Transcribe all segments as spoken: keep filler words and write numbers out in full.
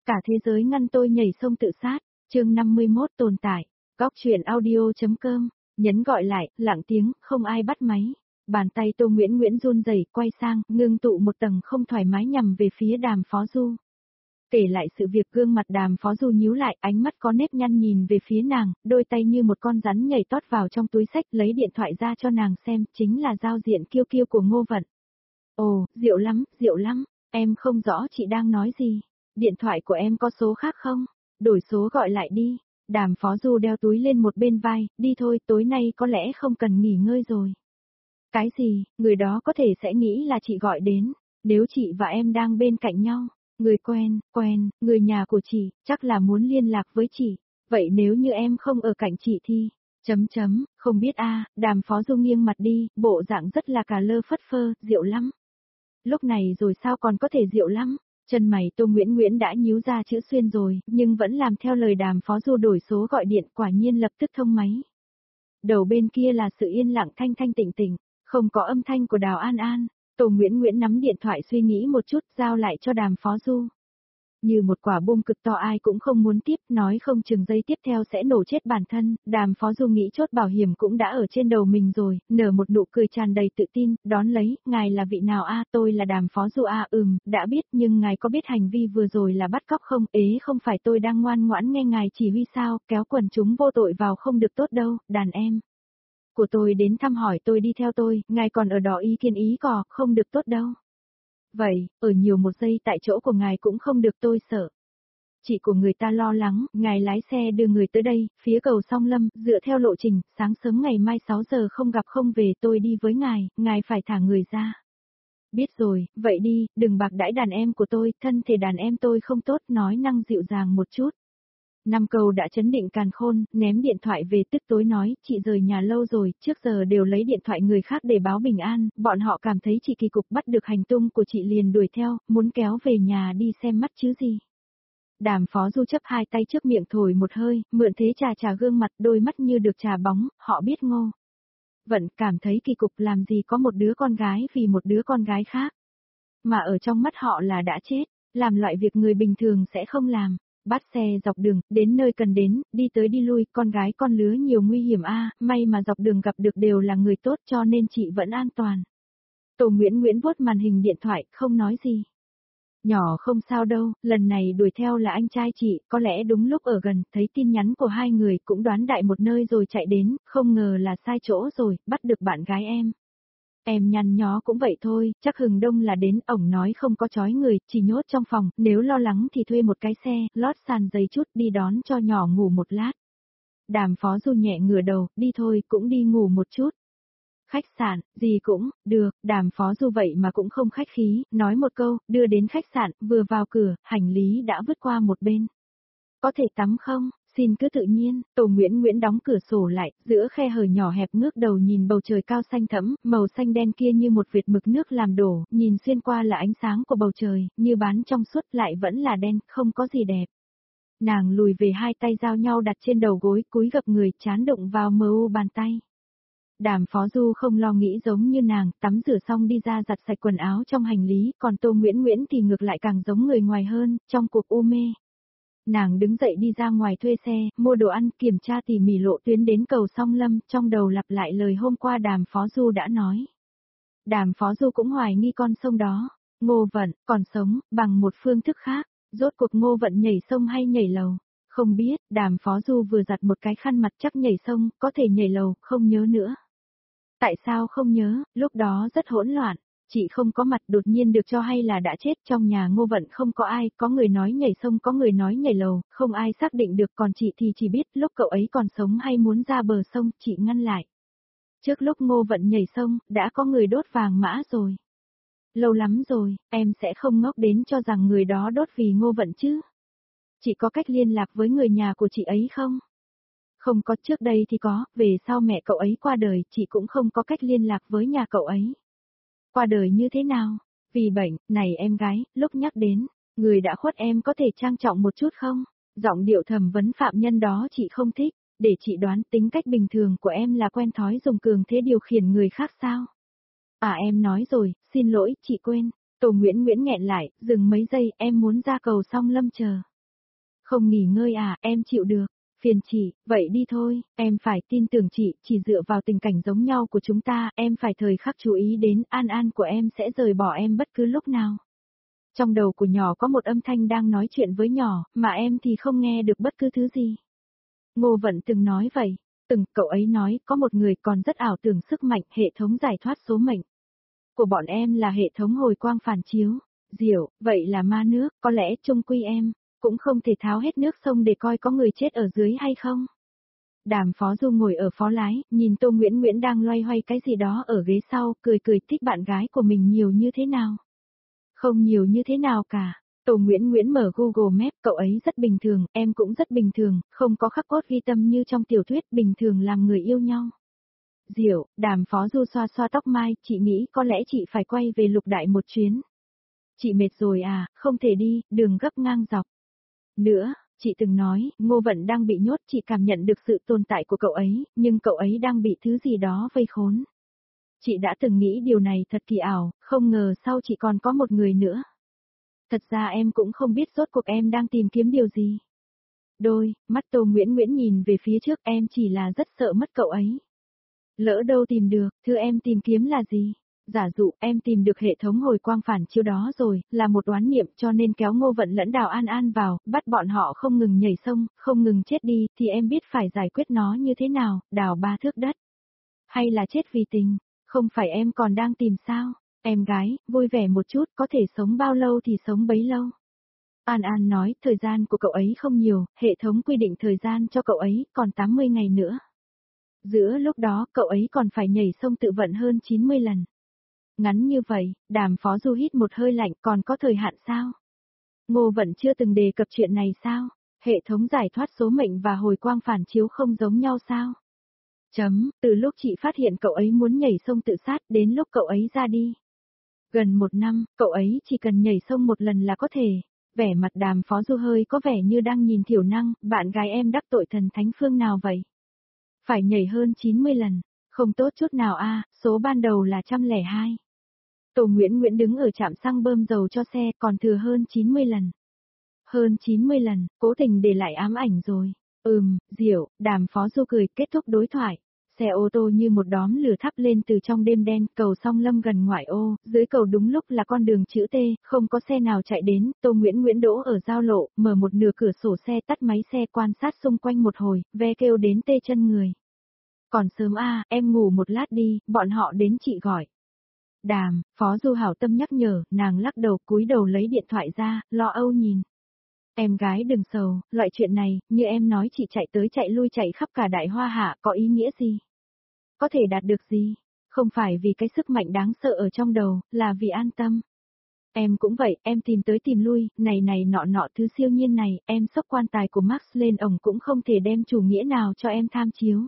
Cả thế giới ngăn tôi nhảy sông tự sát. Chương năm mươi mốt tồn tại. Góc truyện audio.com. Nhấn gọi lại, lặng tiếng, không ai bắt máy. Bàn tay Tô Nguyễn Nguyễn run rẩy, quay sang, ngưng tụ một tầng không thoải mái nhằm về phía Đàm Phó Du. Kể lại sự việc, gương mặt Đàm Phó Du nhíu lại, ánh mắt có nếp nhăn nhìn về phía nàng, đôi tay như một con rắn nhảy tót vào trong túi xách, lấy điện thoại ra cho nàng xem, chính là giao diện kiêu kiêu của Ngô Vận. Ồ, diệu lắm, diệu lắm, em không rõ chị đang nói gì. Điện thoại của em có số khác không? Đổi số gọi lại đi. Đàm Phó Du đeo túi lên một bên vai, đi thôi, tối nay có lẽ không cần nghỉ ngơi rồi. Cái gì, người đó có thể sẽ nghĩ là chị gọi đến, nếu chị và em đang bên cạnh nhau. Người quen, quen, người nhà của chị, chắc là muốn liên lạc với chị. Vậy nếu như em không ở cạnh chị thì... Chấm chấm, không biết a. Đàm Phó Du nghiêng mặt đi, bộ dạng rất là cà lơ phất phơ, diệu lắm. Lúc này rồi sao còn có thể diệu lắm? Chân mày Tô Nguyễn Nguyễn đã nhíu ra chữ xuyên rồi, nhưng vẫn làm theo lời Đàm Phó Du đổi số gọi điện, quả nhiên lập tức thông máy. Đầu bên kia là sự yên lặng thanh thanh tịnh tịnh, không có âm thanh của Đào An An. Tô Nguyễn Nguyễn nắm điện thoại suy nghĩ một chút, giao lại cho Đàm Phó Du. Như một quả bom cực to ai cũng không muốn tiếp, nói không chừng giây tiếp theo sẽ nổ chết bản thân. Đàm Phó Du nghĩ chốt bảo hiểm cũng đã ở trên đầu mình rồi, nở một nụ cười tràn đầy tự tin, đón lấy, ngài là vị nào a? Tôi là Đàm Phó Du a. Ừm, đã biết, nhưng ngài có biết hành vi vừa rồi là bắt cóc không? Ế, không phải tôi đang ngoan ngoãn nghe ngài chỉ huy sao, kéo quần chúng vô tội vào không được tốt đâu, đàn em của tôi đến thăm hỏi tôi đi theo tôi, ngài còn ở đó ý kiến ý cò, không được tốt đâu. Vậy, ở nhiều một giây tại chỗ của ngài cũng không được, tôi sợ. Chị của người ta lo lắng, ngài lái xe đưa người tới đây, phía cầu Song Lâm, dựa theo lộ trình, sáng sớm ngày mai sáu giờ không gặp không về, tôi đi với ngài, ngài phải thả người ra. Biết rồi, vậy đi, đừng bạc đãi đàn em của tôi, thân thể đàn em tôi không tốt, nói năng dịu dàng một chút. Năm câu đã chấn định càn khôn, ném điện thoại về, tức tối nói, chị rời nhà lâu rồi, trước giờ đều lấy điện thoại người khác để báo bình an, bọn họ cảm thấy chị kỳ cục, bắt được hành tung của chị liền đuổi theo, muốn kéo về nhà đi xem mắt chứ gì. Đàm Phó Du chấp hai tay trước miệng thổi một hơi, mượn thế trà trà gương mặt, đôi mắt như được trà bóng, họ biết Ngô Vận cảm thấy kỳ cục, làm gì có một đứa con gái vì một đứa con gái khác. Mà ở trong mắt họ là đã chết, làm loại việc người bình thường sẽ không làm. Bắt xe dọc đường, đến nơi cần đến, đi tới đi lui, con gái con lứa nhiều nguy hiểm a, may mà dọc đường gặp được đều là người tốt cho nên chị vẫn an toàn. Tô Nguyễn Nguyễn vuốt màn hình điện thoại, không nói gì. Nhỏ không sao đâu, lần này đuổi theo là anh trai chị, có lẽ đúng lúc ở gần, thấy tin nhắn của hai người cũng đoán đại một nơi rồi chạy đến, không ngờ là sai chỗ rồi, bắt được bạn gái em. Em nhăn nhó cũng vậy thôi, chắc hừng đông là đến, ổng nói không có chói người, chỉ nhốt trong phòng, nếu lo lắng thì thuê một cái xe, lót sàn giấy chút đi đón cho nhỏ ngủ một lát. Đàm Phó Du nhẹ ngửa đầu, đi thôi, cũng đi ngủ một chút. Khách sạn, gì cũng, được, Đàm Phó Du vậy mà cũng không khách khí, nói một câu, đưa đến khách sạn, vừa vào cửa, hành lý đã vứt qua một bên. Có thể tắm không? Xin cứ tự nhiên. Tô Nguyễn Nguyễn đóng cửa sổ lại, giữa khe hở nhỏ hẹp ngước đầu nhìn bầu trời cao xanh thẫm, màu xanh đen kia như một vệt mực nước làm đổ, nhìn xuyên qua là ánh sáng của bầu trời, như bán trong suốt lại vẫn là đen, không có gì đẹp. Nàng lùi về, hai tay giao nhau đặt trên đầu gối, cúi gập người, chán đụng vào mờ u bàn tay. Đàm Phó Du không lo nghĩ giống như nàng, tắm rửa xong đi ra giặt sạch quần áo trong hành lý, còn Tô Nguyễn Nguyễn thì ngược lại càng giống người ngoài hơn, trong cuộc u mê. Nàng đứng dậy đi ra ngoài thuê xe, mua đồ ăn, kiểm tra tỉ mỉ lộ tuyến đến cầu Song Lâm, trong đầu lặp lại lời hôm qua Đàm Phó Du đã nói. Đàm Phó Du cũng hoài nghi con sông đó, Ngô Vận, còn sống, bằng một phương thức khác, rốt cuộc Ngô Vận nhảy sông hay nhảy lầu, không biết, Đàm Phó Du vừa giặt một cái khăn mặt, chắc nhảy sông, có thể nhảy lầu, không nhớ nữa. Tại sao không nhớ, lúc đó rất hỗn loạn. Chị không có mặt, đột nhiên được cho hay là đã chết, trong nhà Ngô Vận không có ai, có người nói nhảy sông, có người nói nhảy lầu, không ai xác định được, còn chị thì chỉ biết lúc cậu ấy còn sống hay muốn ra bờ sông, chị ngăn lại. Trước lúc Ngô Vận nhảy sông, đã có người đốt vàng mã rồi. Lâu lắm rồi, em sẽ không ngốc đến cho rằng người đó đốt vì Ngô Vận chứ. Chị có cách liên lạc với người nhà của chị ấy không? Không có, trước đây thì có, về sau mẹ cậu ấy qua đời, chị cũng không có cách liên lạc với nhà cậu ấy. Qua đời như thế nào? Vì bệnh, này em gái, lúc nhắc đến, người đã khuất em có thể trang trọng một chút không? Giọng điệu thẩm vấn phạm nhân đó chị không thích, để chị đoán tính cách bình thường của em là quen thói dùng cường thế điều khiển người khác sao? À em nói rồi, xin lỗi, chị quên. Tô Nguyễn Nguyễn nghẹn lại, dừng mấy giây, em muốn ra cầu Song Lâm chờ. Không nghỉ ngơi à, em chịu được. Phiền chị, vậy đi thôi, em phải tin tưởng chị, chỉ dựa vào tình cảnh giống nhau của chúng ta, em phải thời khắc chú ý đến An An của em sẽ rời bỏ em bất cứ lúc nào. Trong đầu của nhỏ có một âm thanh đang nói chuyện với nhỏ, mà em thì không nghe được bất cứ thứ gì. Ngô Vận từng nói vậy, từng cậu ấy nói có một người còn rất ảo tưởng sức mạnh hệ thống giải thoát số mệnh. Của bọn em là hệ thống hồi quang phản chiếu. Diệu, vậy là ma nước, có lẽ chung quy em cũng không thể tháo hết nước sông để coi có người chết ở dưới hay không. Đàm Phó Du ngồi ở phó lái, nhìn Tô Nguyễn Nguyễn đang loay hoay cái gì đó ở ghế sau, cười cười thích bạn gái của mình nhiều như thế nào. Không nhiều như thế nào cả. Tô Nguyễn Nguyễn mở Google Maps, cậu ấy rất bình thường, em cũng rất bình thường, không có khắc cốt ghi tâm như trong tiểu thuyết bình thường làm người yêu nhau. Diệu, Đàm Phó Du xoa xoa tóc mai, chị nghĩ có lẽ chị phải quay về Lục Đại một chuyến. Chị mệt rồi à, không thể đi, đường gấp ngang dọc. Nữa, chị từng nói, Ngô Vận đang bị nhốt, chị cảm nhận được sự tồn tại của cậu ấy, nhưng cậu ấy đang bị thứ gì đó vây khốn. Chị đã từng nghĩ điều này thật kỳ ảo, không ngờ sau chị còn có một người nữa. Thật ra em cũng không biết rốt cuộc em đang tìm kiếm điều gì. Đôi, mắt Tô Nguyễn Nguyễn nhìn về phía trước, em chỉ là rất sợ mất cậu ấy. Lỡ đâu tìm được, thứ em tìm kiếm là gì? Giả dụ em tìm được hệ thống hồi quang phản chiếu đó rồi, là một oán niệm cho nên kéo Ngô Vận lẫn Đào An An vào, bắt bọn họ không ngừng nhảy sông, không ngừng chết đi, thì em biết phải giải quyết nó như thế nào, đào ba thước đất. Hay là chết vì tình, không phải em còn đang tìm sao? Em gái, vui vẻ một chút, có thể sống bao lâu thì sống bấy lâu. An An nói, thời gian của cậu ấy không nhiều, hệ thống quy định thời gian cho cậu ấy, còn tám mươi ngày nữa. Giữa lúc đó, cậu ấy còn phải nhảy sông tự vận hơn chín mươi lần. Ngắn như vậy, Đàm Phó Du hít một hơi lạnh, còn có thời hạn sao? Ngô Vận chưa từng đề cập chuyện này sao? Hệ thống giải thoát số mệnh và hồi quang phản chiếu không giống nhau sao? Chấm, từ lúc chị phát hiện cậu ấy muốn nhảy sông tự sát đến lúc cậu ấy ra đi. Gần một năm, cậu ấy chỉ cần nhảy sông một lần là có thể. Vẻ mặt Đàm Phó Du hơi có vẻ như đang nhìn Thiểu Năng, bạn gái em đắc tội thần thánh phương nào vậy? Phải nhảy hơn chín mươi lần, không tốt chút nào a, số ban đầu là một trăm lẻ hai. Tô Nguyễn Nguyễn đứng ở trạm xăng bơm dầu cho xe còn thừa hơn chín mươi lần. Hơn chín mươi lần, cố tình để lại ám ảnh rồi. Ừm, Diệu, Đàm Phó Du cười kết thúc đối thoại. Xe ô tô như một đóm lửa thắp lên từ trong đêm đen, cầu Song Lâm gần ngoại ô, dưới cầu đúng lúc là con đường chữ T, không có xe nào chạy đến, Tô Nguyễn Nguyễn đỗ ở giao lộ, mở một nửa cửa sổ xe tắt máy xe quan sát xung quanh một hồi, ve kêu đến tê chân người. Còn sớm a, em ngủ một lát đi, bọn họ đến chị gọi. Đàm, Phó Du hảo tâm nhắc nhở, nàng lắc đầu cúi đầu lấy điện thoại ra, lo âu nhìn. Em gái đừng sầu, loại chuyện này, như em nói chị chạy tới chạy lui chạy khắp cả đại hoa hạ, có ý nghĩa gì? Có thể đạt được gì? Không phải vì cái sức mạnh đáng sợ ở trong đầu, là vì an tâm. Em cũng vậy, em tìm tới tìm lui, này này nọ nọ thứ siêu nhiên này, em xốc quan tài của Max lên ổng cũng không thể đem chủ nghĩa nào cho em tham chiếu.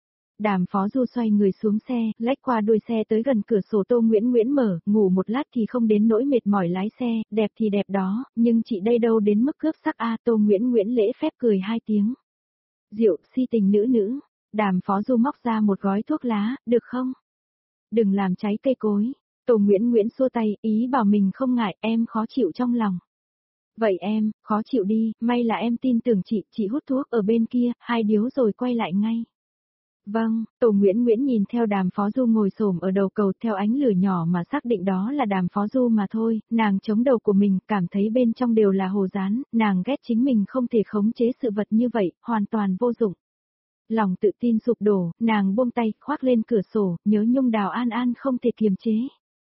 Đàm Phó Du xoay người xuống xe, lách qua đuôi xe tới gần cửa sổ Tô Nguyễn Nguyễn mở, ngủ một lát thì không đến nỗi mệt mỏi lái xe, đẹp thì đẹp đó, nhưng chị đây đâu đến mức cướp sắc a. Tô Nguyễn Nguyễn lễ phép cười hai tiếng. Diệu, si tình nữ nữ. Đàm Phó Du móc ra một gói thuốc lá, được không? Đừng làm cháy cây cối. Tô Nguyễn Nguyễn xua tay, ý bảo mình không ngại, em khó chịu trong lòng. Vậy em, khó chịu đi, may là em tin tưởng chị, chị hút thuốc ở bên kia, hai điếu rồi quay lại ngay. Vâng, Tô Nguyễn Nguyễn nhìn theo Đàm Phó Du ngồi xổm ở đầu cầu theo ánh lửa nhỏ mà xác định đó là Đàm Phó Du mà thôi, nàng chống đầu của mình, cảm thấy bên trong đều là hồ dán, nàng ghét chính mình không thể khống chế sự vật như vậy, hoàn toàn vô dụng. Lòng tự tin sụp đổ, nàng buông tay, khoác lên cửa sổ, nhớ nhung Đào An An không thể kiềm chế.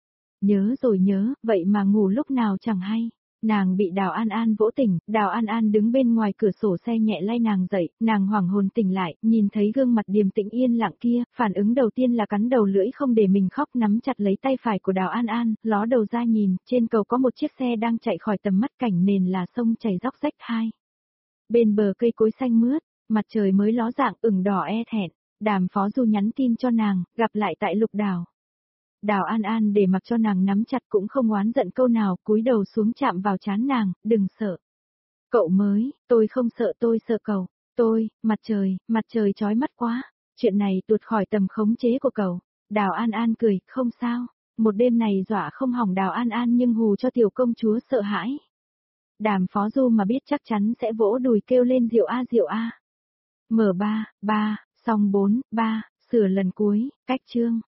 Nhớ rồi nhớ, vậy mà ngủ lúc nào chẳng hay. Nàng bị Đào An An vỗ tỉnh, Đào An An đứng bên ngoài cửa sổ xe nhẹ lay nàng dậy, nàng hoảng hồn tỉnh lại, nhìn thấy gương mặt điềm tĩnh yên lặng kia, phản ứng đầu tiên là cắn đầu lưỡi không để mình khóc, nắm chặt lấy tay phải của Đào An An, ló đầu ra nhìn, trên cầu có một chiếc xe đang chạy khỏi tầm mắt, cảnh nền là sông chảy róc rách hai. Bên bờ cây cối xanh mướt, mặt trời mới ló dạng ửng đỏ e thẹn, Đàm Phó Du nhắn tin cho nàng, gặp lại tại Lục Đảo. Đào An An để mặc cho nàng nắm chặt cũng không oán giận câu nào, cúi đầu xuống chạm vào trán nàng, đừng sợ. Cậu mới, tôi không sợ tôi sợ cậu, tôi, mặt trời, mặt trời chói mắt quá, chuyện này tuột khỏi tầm khống chế của cậu. Đào An An cười, không sao, một đêm này dọa không hỏng Đào An An nhưng hù cho tiểu công chúa sợ hãi. Đàm Phó Du mà biết chắc chắn sẽ vỗ đùi kêu lên Diệu a Diệu a. M ba, ba, xong bốn, ba, sửa lần cuối, cách chương.